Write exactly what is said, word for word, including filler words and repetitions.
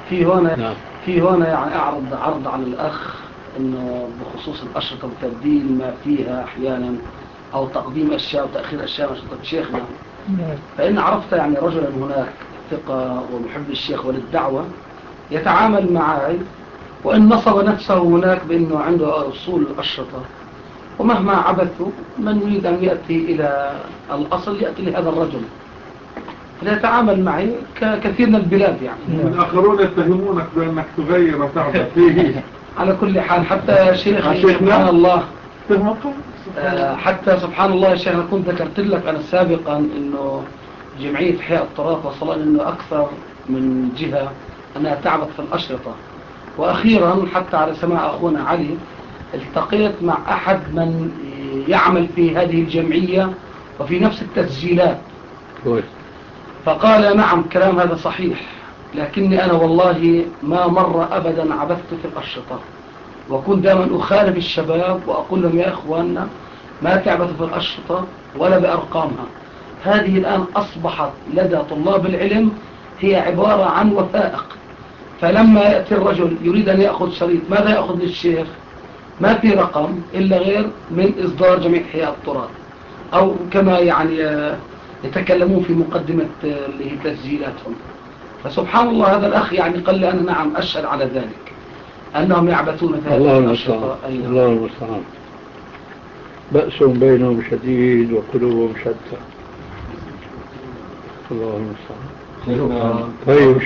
في هنا نعم. في هنا يعني أعرض عرض على الأخ إنه بخصوص الأشرطة وتبديل ما فيها أحيانا أو تقديم أشياء وتأخير أشياء أشرطة شيخنا. فإن عرفت يعني رجلا هناك ثقة ومحب الشيخ وللدعوة يتعامل معي، وإن نصب نفسه هناك بأنه عنده أصول الأشرطة، ومهما عبثوا من يريد أن يأتي إلى الأصل يأتي لهذا الرجل، فليتعامل معي ككثير من البلاد يعني. الآخرون يتهمونك بأنك تغير وتعبث فيه. على كل حال حتى شيخي سبحان الله حتى سبحان الله يا شيخ، أنا كنت ذكرت لك أنا سابقا أنه جمعية إحياء التراث وصلنا أنه أكثر من جهة أنها تعبث في الأشرطة. وأخيرا حتى على سماع أخونا علي التقيت مع أحد من يعمل في هذه الجمعية وفي نفس التسجيلات، فقال نعم كلام هذا صحيح، لكني أنا والله ما مر أبدا عبثت في الأشرطة، وكنت دائما أخالف الشباب وأقول لهم يا إخواننا ما تعبثوا في الأشرطة ولا بأرقامها. هذه الآن أصبحت لدى طلاب العلم هي عبارة عن وثائق، فلما يأتي الرجل يريد أن يأخذ شريط ماذا يأخذ للشيخ؟ ما في رقم إلا غير من إصدار جمعية إحياء التراث، أو كما يعني يتكلمون في مقدمة اللي هي تسجيلاتهم. فسبحان الله هذا الأخ يعني قال لي أنا نعم أشهد على ذلك أنهم يعبثون في الله المستعان. الله المستعان. بأس بينهم شديد وقلوبهم شتى. الله المستعان. طيب